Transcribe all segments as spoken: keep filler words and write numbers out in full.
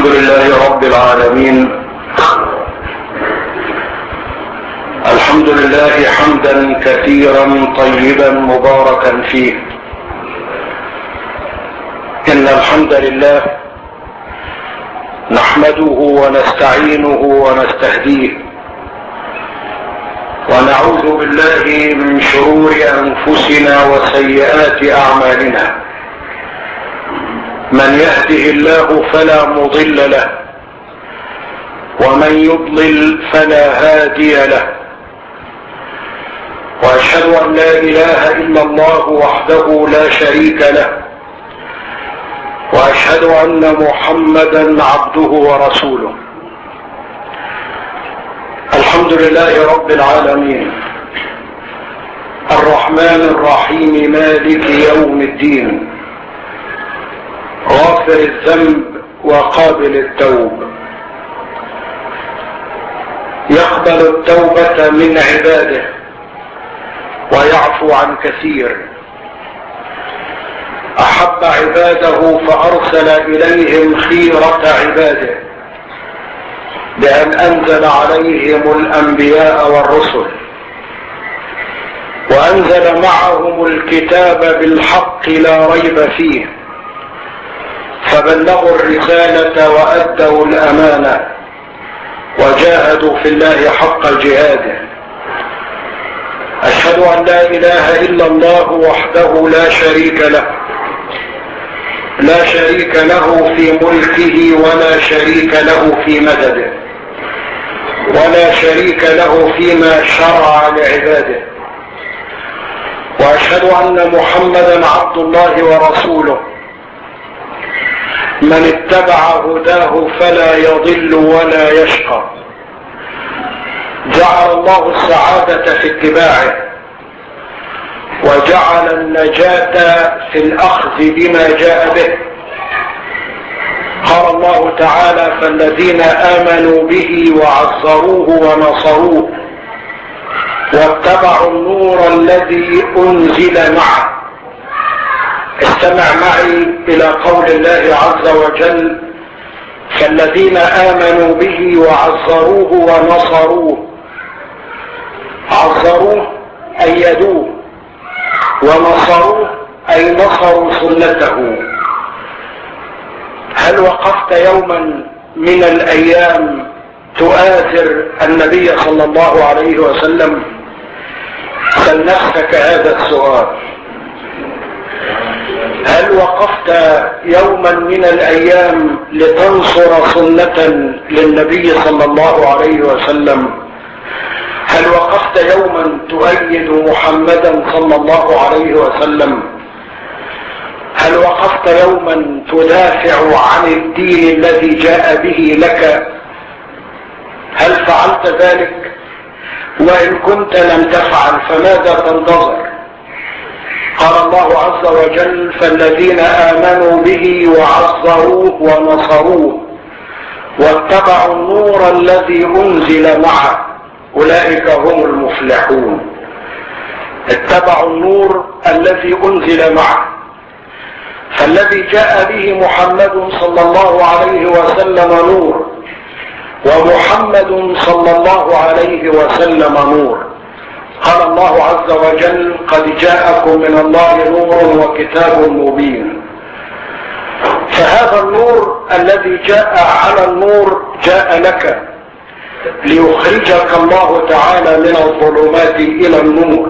الحمد لله رب العالمين. الحمد لله حمدا كثيرا طيبا مباركا فيه. إن الحمد لله نحمده ونستعينه ونستهديه، ونعوذ بالله من شرور أنفسنا وسيئات أعمالنا. من يهده الله فلا مضل له، ومن يضلل فلا هادي له. وأشهد أن لا إله إلا الله وحده لا شريك له، وأشهد أن محمدا عبده ورسوله. الحمد لله رب العالمين، الرحمن الرحيم، مالك يوم الدين، غافر الذنب وقابل التوب، يقبل التوبة من عباده ويعفو عن كثير. أحب عباده فأرسل إليهم خيرة عباده بأن أنزل عليهم الأنبياء والرسل، وأنزل معهم الكتاب بالحق لا ريب فيه، فبلغوا الرسالة وأدوا الأمانة وجاهدوا في الله حق جهاده. أشهد أن لا إله إلا الله وحده لا شريك له، لا شريك له في ملكه ولا شريك له في مدده، ولا شريك له فيما شرع لعباده. وأشهد أن محمدا عبد الله ورسوله، من اتبع هداه فلا يضل ولا يشقى. جعل الله السعادة في اتباعه، وجعل النجاة في الأخذ بما جاء به. قال الله تعالى: فالذين آمنوا به وعزروه ونصروه واتبعوا النور الذي أنزل معه. استمع معي إلى قول الله عز وجل: فالذين آمنوا به وعزروه ونصروه. عزروه أيدوه، ونصروه أي نصروا سنته. هل وقفت يوما من الأيام تؤازر النبي صلى الله عليه وسلم؟ سل نفسك هذا السؤال. هل وقفت يوما من الأيام لتنصر سنة للنبي صلى الله عليه وسلم؟ هل وقفت يوما تؤيد محمدا صلى الله عليه وسلم؟ هل وقفت يوما تدافع عن الدين الذي جاء به لك؟ هل فعلت ذلك؟ وإن كنت لم تفعل فماذا تنتظر؟ قال الله عز وجل: فالذين آمنوا به وعزروه ونصروه واتبعوا النور الذي أنزل معه أولئك هم المفلحون. اتبعوا النور الذي أنزل معه، فالذي جاء به محمد صلى الله عليه وسلم نور، ومحمد صلى الله عليه وسلم نور. قال الله عز وجل: قد جاءكم من الله نور وكتاب مبين. فهذا النور الذي جاء على النور جاء لك ليخرجك الله تعالى من الظلمات إلى النور.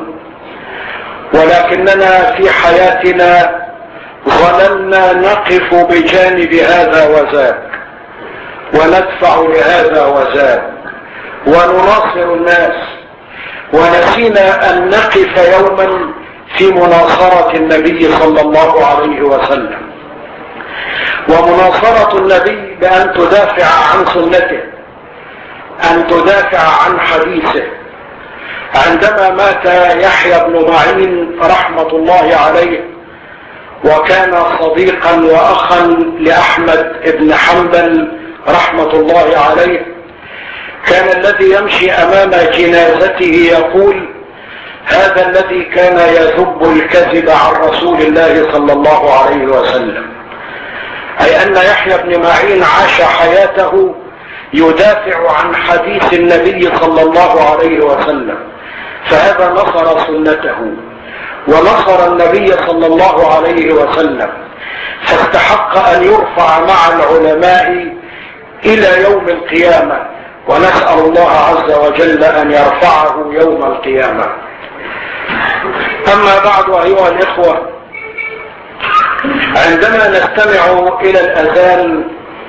ولكننا في حياتنا ظللنا نقف بجانب هذا وذاك، وندفع لهذا وذاك، ونناصر الناس، ونسينا أن نقف يوما في مناصرة النبي صلى الله عليه وسلم. ومناصرة النبي بأن تدافع عن سنته، أن تدافع عن حديثه. عندما مات يحيى بن معين رحمة الله عليه، وكان صديقا وأخا لأحمد بن حنبل رحمة الله عليه، كان الذي يمشي أمام جنازته يقول: هذا الذي كان يذب الكذب عن رسول الله صلى الله عليه وسلم. أي أن يحيى بن معين عاش حياته يدافع عن حديث النبي صلى الله عليه وسلم، فهذا نصر سنته ونصر النبي صلى الله عليه وسلم، فاستحق أن يرفع مع العلماء إلى يوم القيامة، ونسأل الله عز وجل أن يرفعه يوم القيامة. أما بعد أيها الإخوة، عندما نستمع إلى الأذان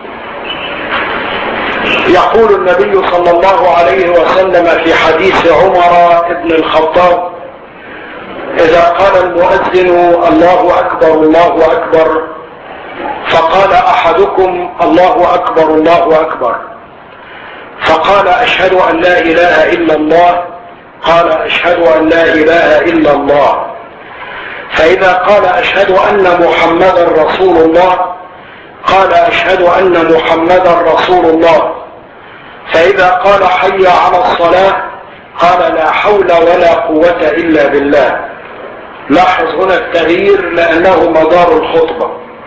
يقول النبي صلى الله عليه وسلم في حديث عمر بن الخطاب: إذا قال المؤذن الله أكبر الله أكبر، فقال أحدكم الله أكبر الله أكبر، فقال أشهد أن لا إله إلا الله، قال أشهد أن لا إله إلا الله. فإذا قال أشهد أن محمدا رسول الله، قال أشهد أن محمدا رسول الله. فإذا قال حي على الصلاة، قال لا حول ولا قوة إلا بالله. لاحظ هنا التغيير لأنه مدار الخطبة.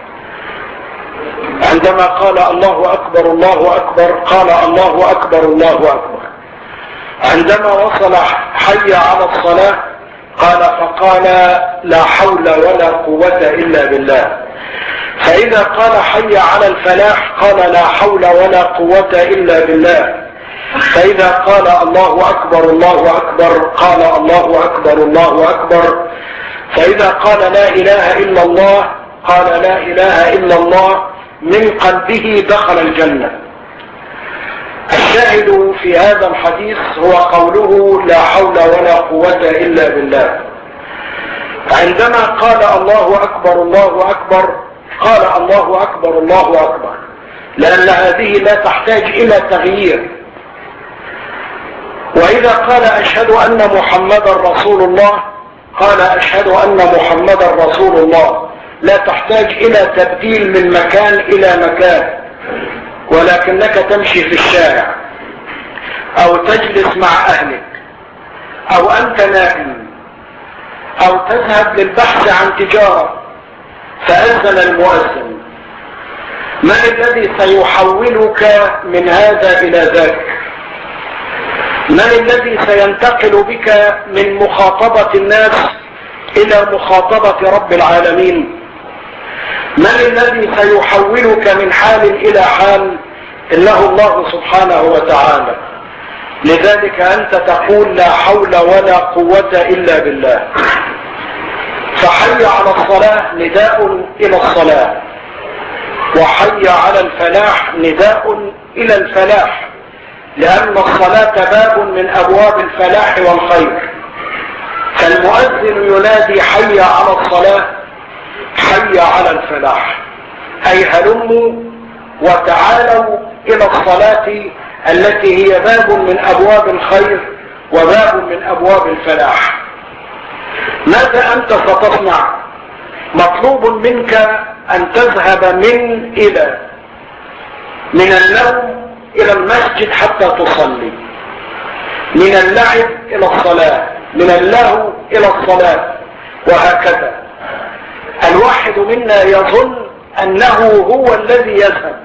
عندما قال الله أكبر الله أكبر، قال الله أكبر الله أكبر. عندما وصل حي على الصلاة قال فقال لا حول ولا قوة إلا بالله. فإذا قال حي على الفلاح قال لا حول ولا قوة إلا بالله. فإذا قال الله أكبر الله أكبر قال الله أكبر الله أكبر. فإذا قال لا إله إلا الله قال لا إله إلا الله، من قلبه دخل الجنة. الشاهد في هذا الحديث هو قوله لا حول ولا قوة إلا بالله. عندما قال الله أكبر الله أكبر قال الله أكبر الله أكبر، لأن هذه لا تحتاج إلى تغيير. وإذا قال أشهد أن محمدا رسول الله قال أشهد أن محمدا رسول الله، لا تحتاج إلى تبديل من مكان إلى مكان، ولكنك تمشي في الشارع أو تجلس مع أهلك أو أنت نائم أو تذهب للبحث عن تجارة، فأذن المؤذن. من الذي سيحولك من هذا إلى ذاك؟ من الذي سينتقل بك من مخاطبة الناس إلى مخاطبة رب العالمين؟ من الذي سيحولك من حال إلى حال؟ إنه الله سبحانه وتعالى. لذلك أنت تقول لا حول ولا قوة إلا بالله. فحي على الصلاة نداء إلى الصلاة، وحي على الفلاح نداء إلى الفلاح، لأن الصلاة باب من أبواب الفلاح والخير. فالمؤذن ينادي حي على الصلاة حي على الفلاح، أي هلموا وتعالوا إلى الصلاة التي هي باب من أبواب الخير وباب من أبواب الفلاح. ماذا أنت ستصنع؟ مطلوب منك أن تذهب من إلى من النوم إلى المسجد حتى تصلي، من اللعب إلى الصلاة، من اللهو إلى الصلاة، وهكذا. الواحد منا يظن أنه هو الذي يذهب،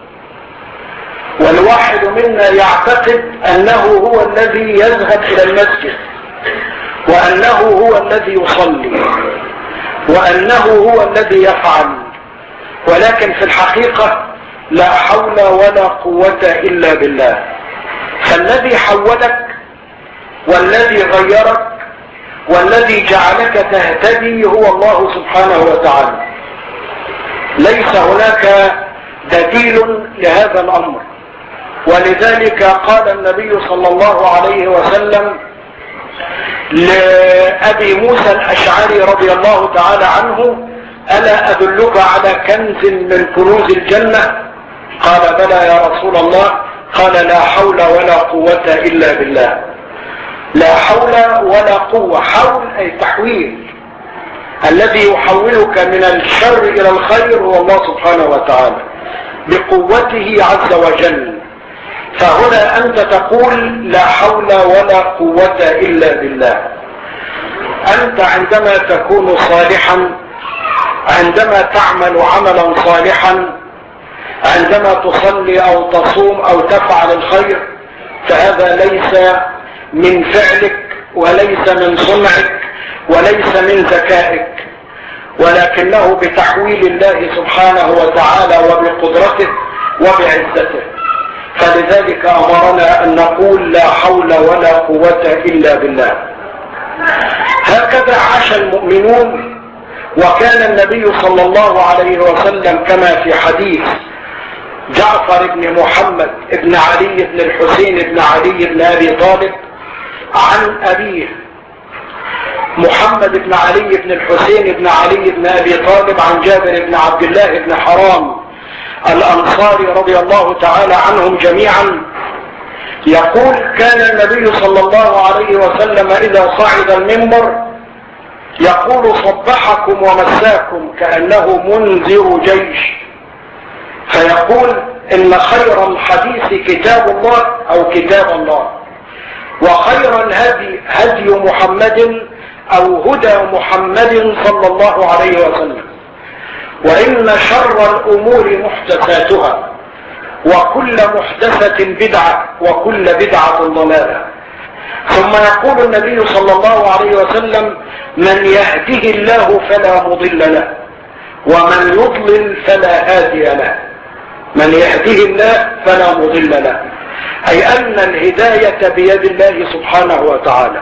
والواحد منا يعتقد أنه هو الذي يذهب إلى المسجد، وأنه هو الذي يصلي، وأنه هو الذي يفعل. ولكن في الحقيقة لا حول ولا قوة إلا بالله. فالذي حولك والذي غيرك والذي جعلك تهتدي هو الله سبحانه وتعالى. ليس هناك بديل لهذا الأمر. ولذلك قال النبي صلى الله عليه وسلم لأبي موسى الأشعري رضي الله تعالى عنه: ألا أدلك على كنز من كنوز الجنة؟ قال: بلى يا رسول الله. قال: لا حول ولا قوة إلا بالله. لا حول ولا قوة. حول أي تحويل. الذي يحولك من الشر إلى الخير هو الله سبحانه وتعالى بقوته عز وجل. فهنا أنت تقول لا حول ولا قوة إلا بالله. أنت عندما تكون صالحا، عندما تعمل عملا صالحا، عندما تصلي او تصوم او تفعل الخير فهذا ليس من فعلك وليس من صنعك وليس من ذكائك، ولكنه بتحويل الله سبحانه وتعالى وبقدرته وبعزته. فلذلك امرنا ان نقول لا حول ولا قوة الا بالله. هكذا عاش المؤمنون، وكان النبي صلى الله عليه وسلم كما في حديث جعفر بن محمد بن علي بن الحسين بن علي بن ابي طالب عن ابيه محمد بن علي بن الحسين بن علي بن ابي طالب عن جابر بن عبد الله بن حرام الانصاري رضي الله تعالى عنهم جميعا يقول: كان النبي صلى الله عليه وسلم اذا صعد المنبر يقول: صبحكم ومساكم كأنه منذر جيش، فيقول: ان خير الحديث كتاب الله او كتاب الله، وخير الهدي هدي محمد او هدى محمد صلى الله عليه وسلم، وان شر الامور محدثاتها، وكل محدثة بدعة، وكل بدعة ضلالة. ثم يقول النبي صلى الله عليه وسلم: من يهده الله فلا مضل له، ومن يضلل فلا هادي له. من يهده الله فلا مضل له، اي ان الهداية بيد الله سبحانه وتعالى.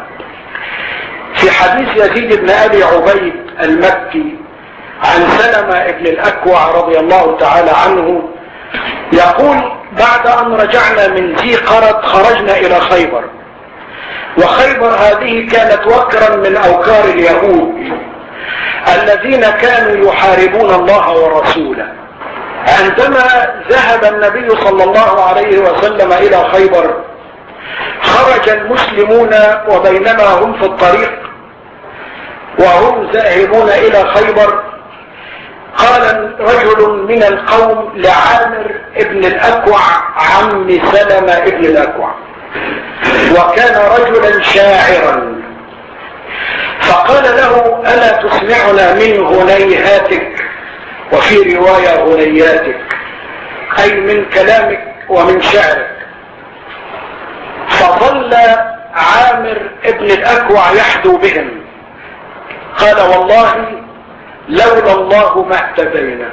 في حديث يزيد بن ابي عبيد المكي عن سلمة بن الاكوع رضي الله تعالى عنه يقول: بعد ان رجعنا من ذي قرد خرجنا الى خيبر، وخيبر هذه كانت وكرا من اوكار اليهود الذين كانوا يحاربون الله ورسوله. عندما ذهب النبي صلى الله عليه وسلم الى خيبر خرج المسلمون، وبينما هم في الطريق وهم ذاهبون الى خيبر قال رجل من القوم لعامر ابن الاكوع عم سلمة ابن الاكوع، وكان رجلا شاعرا، فقال له: الا تسمعنا من غنيهاتك، وفي رواية غنياتك، اي من كلامك ومن شعرك. فظل عامر ابن الاكوع يحدو بهم، قال: والله لولا الله ما اهتدينا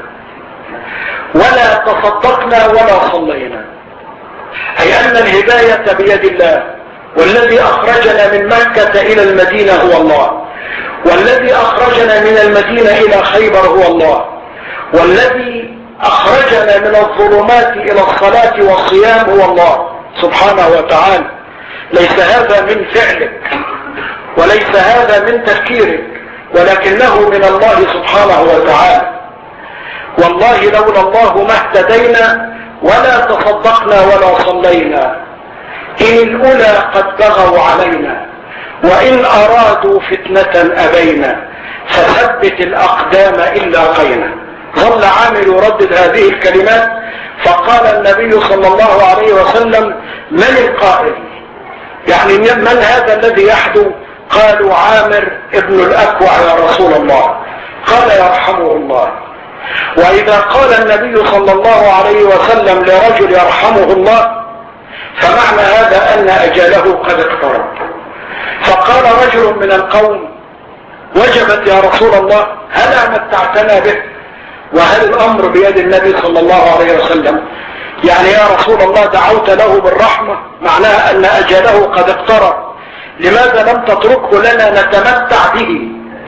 ولا تصدقنا ولا صلينا، اي ان الهداية بيد الله، والذي اخرجنا من مكة الى المدينة هو الله، والذي اخرجنا من المدينة الى خيبر هو الله، والذي اخرجنا من الظلمات الى الصلاة والصيام هو الله سبحانه وتعالى. ليس هذا من فعلك وليس هذا من تفكيرك، ولكنه من الله سبحانه وتعالى. والله لولا الله ما اهتدينا ولا تصدقنا ولا صلينا، إن الأولى قد بغوا علينا، وإن أرادوا فتنة أبينا، فثبت الأقدام إلا قينا. ظل عامر يردد هذه الكلمات، فقال النبي صلى الله عليه وسلم: من القائل؟ يعني من هذا الذي يحدو؟ قالوا: عامر ابن الأكوع يا رسول الله. قال: يرحمه الله. وإذا قال النبي صلى الله عليه وسلم لرجل يرحمه الله، فمعنى هذا أن أجله قد اقترب. فقال رجل من القوم: وجبت يا رسول الله، هل متعتنا به؟ وهل الأمر بيد النبي صلى الله عليه وسلم؟ يعني يا رسول الله دعوت له بالرحمة، معناها أن أجله قد اقترب، لماذا لم تتركه لنا نتمتع به؟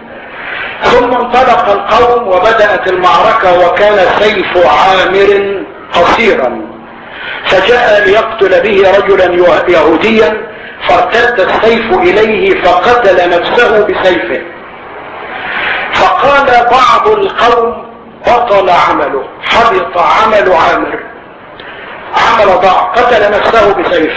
ثم انطلق القوم وبدأت المعركة، وكان سيف عامر قصيرا، فجاء ليقتل به رجلا يهوديا، فارتد السيف إليه فقتل نفسه بسيفه. فقال بعض القوم: بطل عمله، حبط عمل عامر، عمل ضاع، قتل نفسه بسيفه.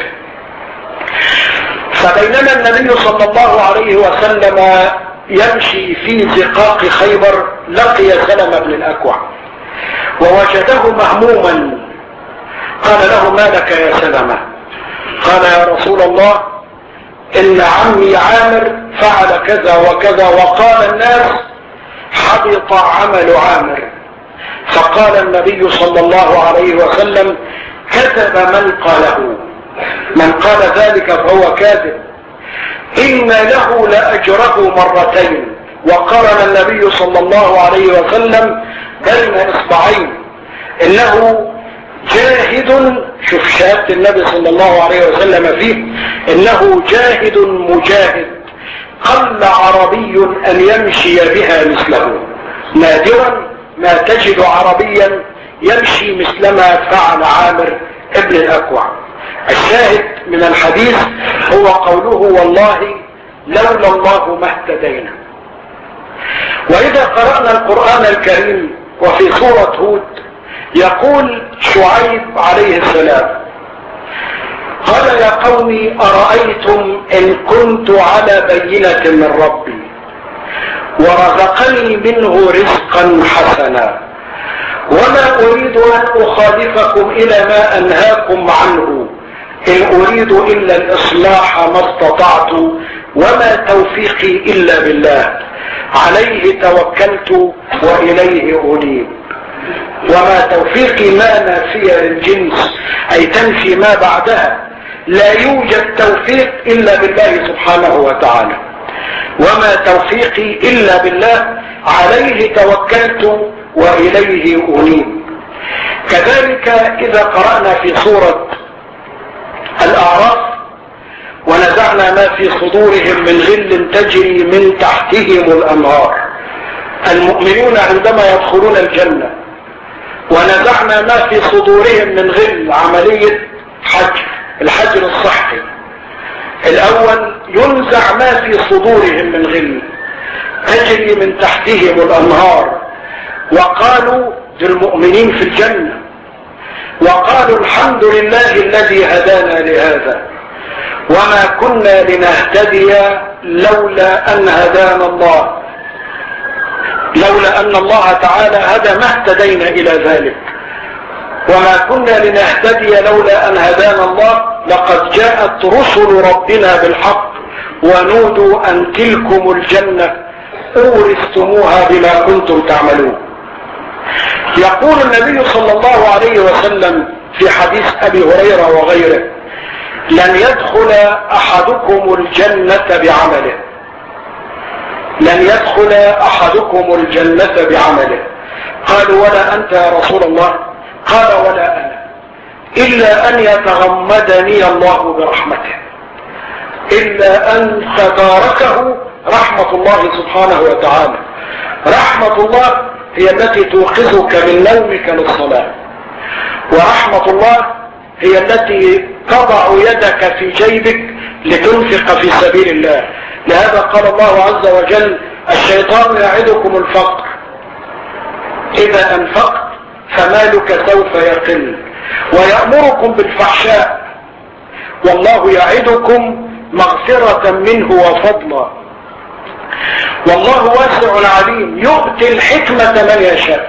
فبينما النبي صلى الله عليه وسلم يمشي في زقاق خيبر لقي سلمة بن الأكوع ووجده مهموما. قال له: ما لك يا سلمة؟ قال: يا رسول الله، إن عمي عامر فعل كذا وكذا، وقال الناس: حبط عمل عامر. فقال النبي صلى الله عليه وسلم: كذب من قاله، من قال ذلك فهو كاذب، إن له لأجره مرتين. وقارن النبي صلى الله عليه وسلم بين إصبعين، إنه جاهد، شوف شهادة النبي صلى الله عليه وسلم فيه، إنه جاهد مجاهد قل عربي أن يمشي بها مثله، نادرا ما تجد عربيا يمشي مثلما فعل عامر ابن الأكوع. الشاهد من الحديث هو قوله: والله لولا الله ما اهتدينا. وإذا قرأنا القرآن الكريم وفي سورة هود يقول شعيب عليه السلام: قال يا قوم أرأيتم إن كنت على بينة من ربي ورزقني منه رزقا حسنا وما أريد أن أخالفكم إلى ما أنهاكم عنه إن أريد إلا الإصلاح ما استطعت وما توفيقي إلا بالله عليه توكلت وإليه أنيب. وما توفيقي ما نافية للجنس، أي تنفي ما بعدها، لا يوجد توفيق إلا بالله سبحانه وتعالى. وما توفيقي إلا بالله عليه توكلت وإليه أنيب. كذلك إذا قرأنا في سورة الأعراف: ونزعنا ما في صدورهم من غل تجري من تحتهم الأنهار. المؤمنون عندما يدخلون الجنة ونزعنا ما في صدورهم من غل، عملية حجر، الحجر الصحي الأول، ينزع ما في صدورهم من غل تجري من تحتهم الأنهار. وقالوا للمؤمنين في الجنة، وقالوا الحمد لله الذي هدانا لهذا وما كنا لنهتدي لولا أن هدانا الله، لولا أن الله تعالى هدى ما اهتدينا إلى ذلك، وما كنا لنهتدي لولا أن هدانا الله لقد جاءت رسل ربنا بالحق ونودوا أن تلكم الجنة أورثتموها بما كنتم تعملون. يقول النبي صلى الله عليه وسلم في حديث أبي هريرة وغيره: لن يدخل أحدكم الجنة بعمله، لن يدخل أحدكم الجنة بعمله. قالوا: ولا أنت يا رسول الله؟ قال: ولا أنا، إلا أن يتغمدني الله برحمته، إلا أن تداركه رحمة الله سبحانه وتعالى. رحمة الله هي التي توقظك من نومك للصلاة، ورحمة الله هي التي تضع يدك في جيبك لتنفق في سبيل الله. لهذا قال الله عز وجل: الشيطان يعدكم الفقر، إذا أنفقت فمالك سوف يقل، ويأمركم بالفحشاء، والله يعدكم مغفرة منه وفضلا، والله واسع عليم يؤتي الحكمة من يشاء.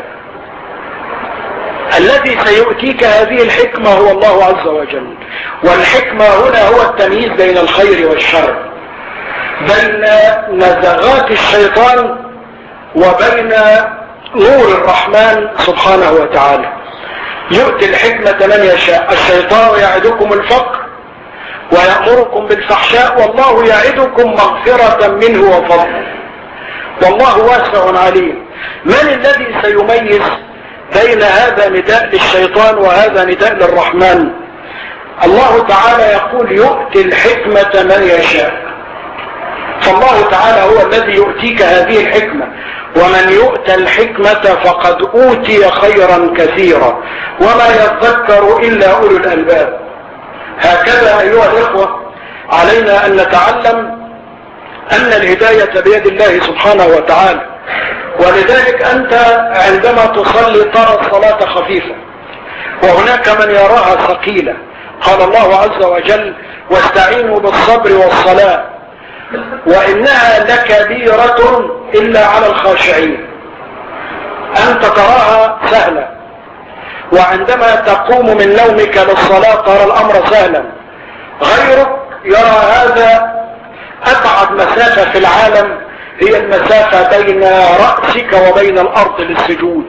الذي سيؤتيك هذه الحكمة هو الله عز وجل. والحكمة هنا هو التمييز بين الخير والشر، بين نزغات الشيطان وبين نور الرحمن سبحانه وتعالى. يؤتي الحكمة من يشاء. الشيطان يعدكم الفقر ويأمركم بالفحشاء، والله يعدكم مغفرة منه وفضل، والله واسع عليم. من الذي سيميز بين هذا نداء للشيطان وهذا نداء للرحمن؟ الله تعالى يقول: يؤتي الحكمة من يشاء. فالله تعالى هو الذي يؤتيك هذه الحكمة، ومن يؤتى الحكمة فقد أوتي خيرا كثيرا وما يذكر إلا أولو الألباب. هكذا أيها الإخوة علينا أن نتعلم أن الهداية بيد الله سبحانه وتعالى. ولذلك أنت عندما تصلي ترى الصلاة خفيفة، وهناك من يراها ثقيلة. قال الله عز وجل: واستعينوا بالصبر والصلاة وإنها لكبيرة إلا على الخاشعين. أنت تراها سهلة، وعندما تقوم من نومك للصلاة ترى الأمر سهلا. غيرك يرى هذا أبعد مسافة في العالم، هي المسافة بين رأسك وبين الأرض للسجود.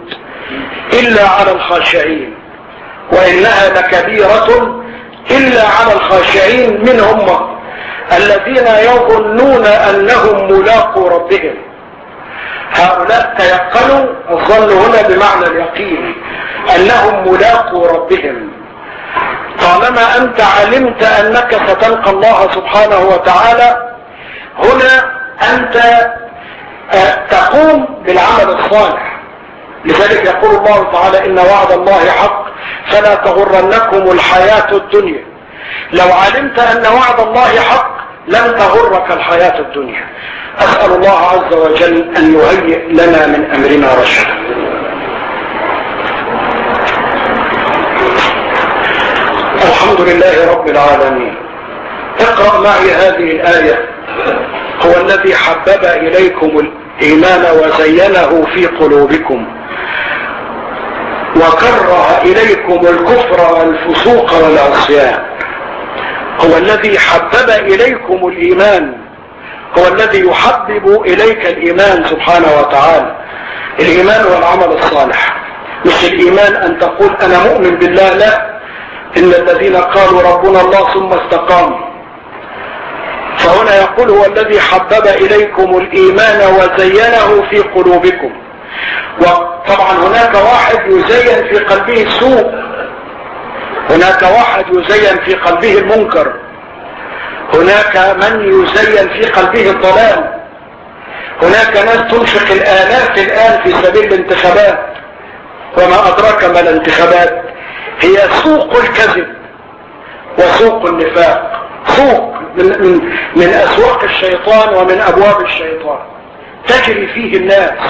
إلا على الخاشعين، وإنها لكبيرة إلا على الخاشعين منهم الذين يظنون أنهم ملاقو ربهم. هؤلاء تيقنوا، الظن هنا بمعنى اليقين، أنهم ملاقو ربهم. طالما أنت علمت أنك ستلقى الله سبحانه وتعالى، هنا أنت تقوم بالعمل الصالح. لذلك يقول الله تعالى: إن وعد الله حق فلا تغرنكم الحياة الدنيا. لو علمت أن وعد الله حق لن تغرك الحياة الدنيا. أسأل الله عز وجل أن يهيئ لنا من أمرنا رشدا. الحمد لله رب العالمين. اقرأ معي هذه الآية: هو الذي حبب إليكم الإيمان وزينه في قلوبكم وكره إليكم الكفر والفسوق والعصيان. هو الذي حبب إليكم الإيمان، هو الذي يحبب إليك الإيمان سبحانه وتعالى. الإيمان هو العمل الصالح، مش الإيمان أن تقول أنا مؤمن بالله، لا. إن الذين قالوا ربنا الله ثم استقاموا. فهنا يقول: هو الذي حبب إليكم الإيمان وزينه في قلوبكم. وطبعا هناك واحد يزين في قلبه السوء، هناك واحد يزين في قلبه المنكر، هناك من يزين في قلبه الضلال، هناك ناس تنفق الآلاف الآن في سبيل الانتخابات. وما أدراك ما الانتخابات؟ هي سوق الكذب وسوق النفاق، سوق من, من, من أسواق الشيطان ومن أبواب الشيطان تجري فيه الناس،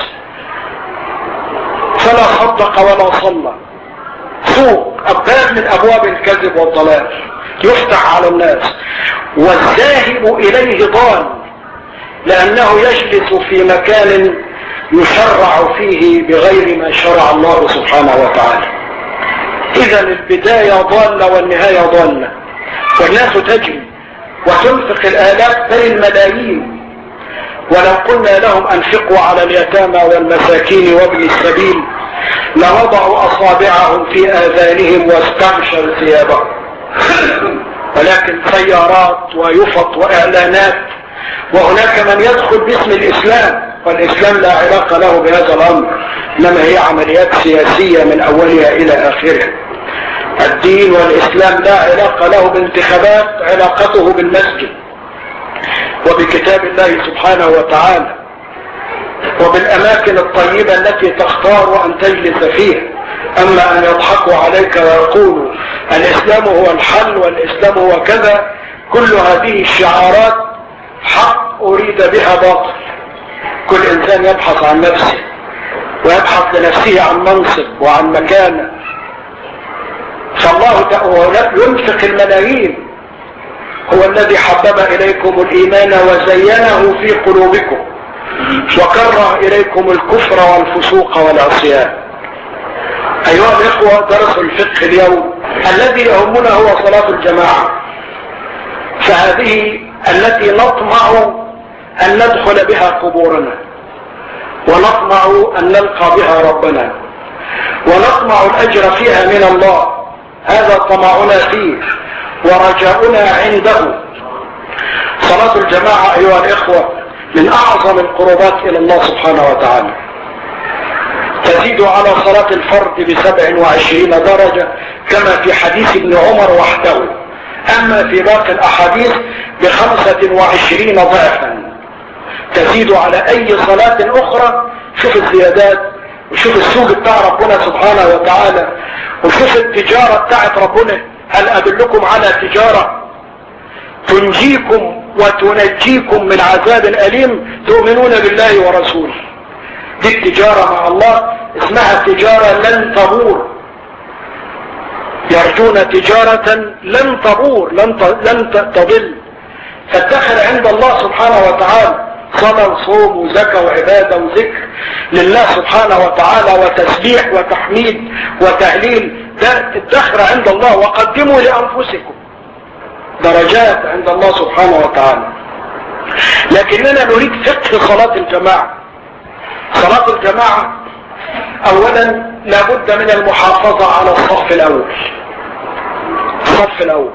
فلا صدق ولا صلى. سوق، أبواب من أبواب الكذب والضلال يفتح على الناس، والذاهب إليه ضال، لأنه يجلس في مكان يشرع فيه بغير ما شرع الله سبحانه وتعالى. إذا البداية ضالة والنهاية ضالة، والناس تجري وتنفق الآلاف بل الملايين. ولو قلنا لهم أنفقوا على اليتامى والمساكين وابن السبيل لوضعوا أصابعهم في آذانهم واستغشوا ثيابهم، ولكن سيارات ويفط وإعلانات. وهناك من يدخل باسم الإسلام، والإسلام لا علاقة له بهذا الأمر، إنما هي عمليات سياسية من أولها إلى آخرها. الدين والإسلام لا علاقة له بانتخابات، علاقته بالمسجد وبكتاب الله سبحانه وتعالى وبالأماكن الطيبة التي تختار أن تجلس فيها. أما أن يضحكوا عليك ويقولوا الإسلام هو الحل والإسلام هو كذا، كل هذه الشعارات حق أريد بها باطل. كل إنسان يبحث عن نفسه ويبحث لنفسه عن منصب وعن مكانه، فالله ينفق الملايين. هو الذي حبب إليكم الإيمان وزينه في قلوبكم وكره إليكم الكفر والفسوق والعصيان. أيها الإخوة، درس الفقه اليوم الذي يهمنا هو صلاة الجماعة، فهذه التي نطمع أن ندخل بها قبورنا، ونطمع أن نلقى بها ربنا، ونطمع الأجر فيها من الله. هذا طمعنا فيه ورجاؤنا عنده. صلاة الجماعة أيها الإخوة من أعظم القربات إلى الله سبحانه وتعالى، تزيد على صلاة الفرد بسبع وعشرين درجة كما في حديث ابن عمر وحده، أما في باقي الأحاديث بخمسة وعشرين ضعفا، تزيد على أي صلاة أخرى. شوف الزيادات وشوف السوق بتاع ربنا سبحانه وتعالى، وشوف التجارة بتاعت ربنا. هل أدلكم على تجارة تنجيكم وتنجيكم من عذاب أليم؟ تؤمنون بالله ورسوله. دي التجارة مع الله اسمها تجارة لن تبور، يرجون تجارة لن تبور لن تضل. فادخر عند الله سبحانه وتعالى صلاة وصوم وزكاة وعبادة وذكر لله سبحانه وتعالى وتسبيح وتحميد وتهليل، ده ادخر عند الله. وقدموا لأنفسكم، درجات عند الله سبحانه وتعالى. لكننا نريد فقه صلاة الجماعة. صلاة الجماعة أولا لابد من المحافظة على الصف الاول. الصف الاول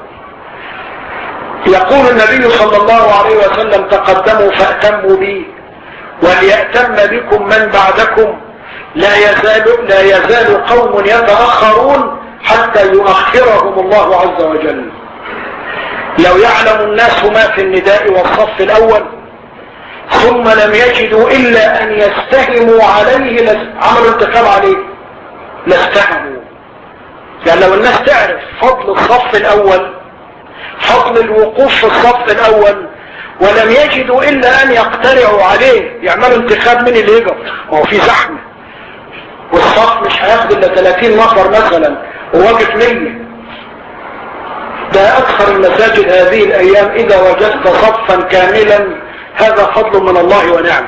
يقول النبي صلى الله عليه وسلم تقدموا فأتموا بي وليأتم بكم من بعدكم، لا يزال, لا يزال قوم يتأخرون حتى يؤخرهم الله عز وجل. لو يعلم الناس ما في النداء والصف الأول ثم لم يجدوا إلا أن يستهموا عليه عملوا انتخاب عليه لاستهموا. يعني لو الناس تعرف فضل الصف الأول، فضل الوقوف في الصف الأول، ولم يجدوا إلا أن يقترعوا عليه يعملوا انتخاب من اللي يقف، وهو في زحمة والصف مش هياخد إلا ثلاثين نفر مثلا وواقف مية. ده أكثر المساجد هذه الأيام إذا وجدت صفا كاملا هذا فضل من الله ونعم.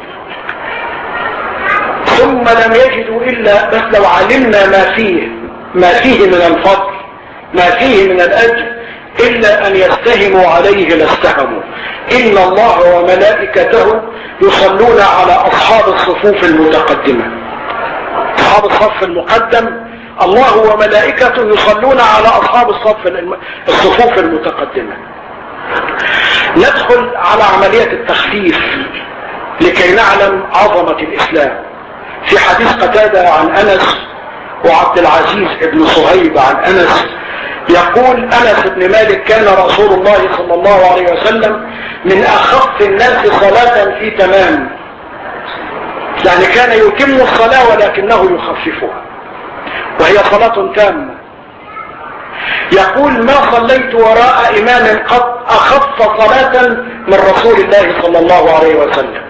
ثم لم يجدوا إلا بس لو علمنا ما فيه ما فيه من الفضل ما فيه من الأجر إلا أن يستهموا عليه لاستهموا. إن الله وملائكته يصلون على أصحاب الصفوف المتقدمة. أصحاب الصف المقدم الله وملائكته يصلون على أصحاب الصف الصفوف المتقدمة. ندخل على عملية التخفيف لكي نعلم عظمة الإسلام. في حديث قتادة عن أنس وعبد العزيز ابن صهيب عن أنس يقول أنس بن مالك كان رسول الله صلى الله عليه وسلم من أخف الناس صلاة في تمام، يعني كان يتم الصلاة ولكنه يخففها وهي صلاة تامة. يقول ما صليت وراء إمام قد أخف صلاة من رسول الله صلى الله عليه وسلم.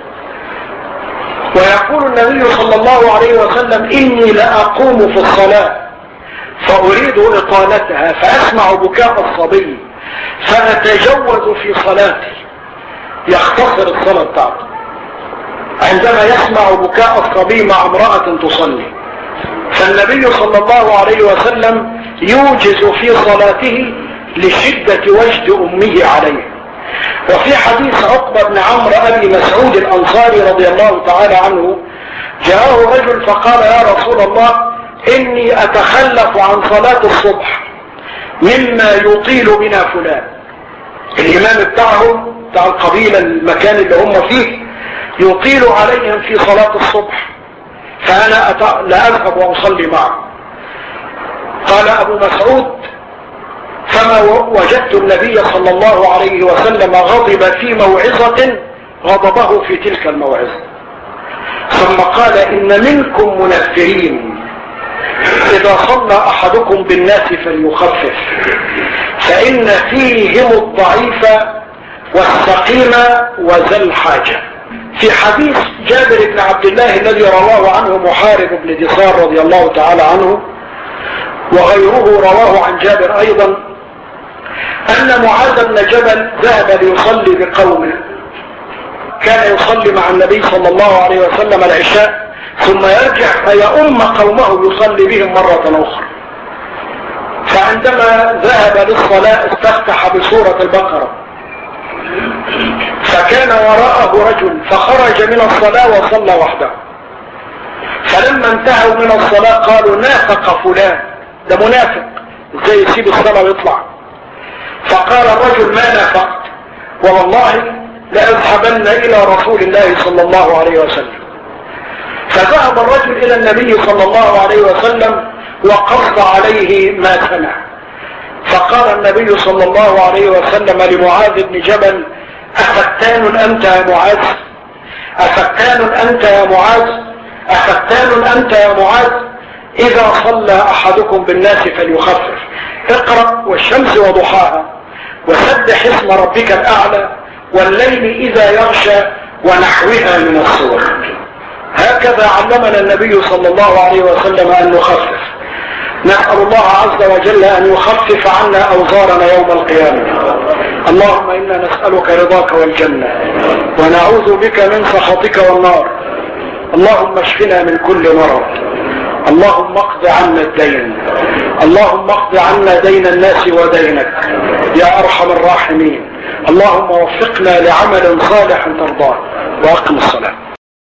ويقول النبي صلى الله عليه وسلم إني لأقوم في الصلاة فأريد إطالتها فأسمع بكاء الصبي فأتجوز في صلاتي، يختصر الصلاة بتاعته عندما يسمع بكاء الصبي مع امرأة تصلي. فالنبي صلى الله عليه وسلم يوجز في صلاته لشدة وجد أمه عليه. وفي حديث عقبة بن عمرو أبي مسعود الأنصاري رضي الله تعالى عنه جاءه رجل فقال يا رسول الله إني أتخلف عن صلاة الصبح مما يطيل بنا فلان. الإمام بتاعهم بتاع القبيلة المكان اللي هم فيه يطيل عليهم في صلاة الصبح فأنا أت... لا أذهب وأصلي معه. قال أبو مسعود فما وجدت النبي صلى الله عليه وسلم غضب في موعظة غضبه في تلك الموعظة. ثم قال إن منكم منفرين إذا صلى أحدكم بالناس فليخفف فإن فيهم الضعيف والسقيم وذا الحاجة. في حديث جابر بن عبد الله الذي رواه عنه محارب بن دثار رضي الله تعالى عنه وغيره رواه عن جابر أيضا أن معاذ بن جبل ذهب ليصلي بقومه، كان يصلي مع النبي صلى الله عليه وسلم العشاء ثم يرجع فيؤم قومه يصلي بهم مرة أخرى. فعندما ذهب للصلاة استفتح بسورة البقرة فكان وراءه رجل فخرج من الصلاة وصلى وحده. فلما انتهوا من الصلاة قالوا نافق فلان، ده منافق ازاي يسيب الصلاة ويطلع. فقال الرجل ما نافقت والله لأذهبن إلى رسول الله صلى الله عليه وسلم. فذهب الرجل إلى النبي صلى الله عليه وسلم وقص عليه ما سمع. فقال النبي صلى الله عليه وسلم لمعاذ بن جبل أفتان أنت يا معاذ أفتان أنت يا معاذ أفتان أنت يا معاذ إذا صلى أحدكم بالناس فليخفف اقرأ والشمس وضحاها وسبح اسم ربك الأعلى والليل إذا يغشى ونحوها من الصور. هكذا علمنا النبي صلى الله عليه وسلم أن نخفف. نسأل الله عز وجل أن يخفف عنا أوزارنا يوم القيامة. اللهم إنا نسألك رضاك والجنة ونعوذ بك من سخطك والنار. اللهم اشفنا من كل مرض. اللهم اقض عنا الدين. اللهم اقض عنا دين الناس ودينك يا أرحم الراحمين. اللهم وفقنا لعمل صالح ترضاه. وأقم الصلاة.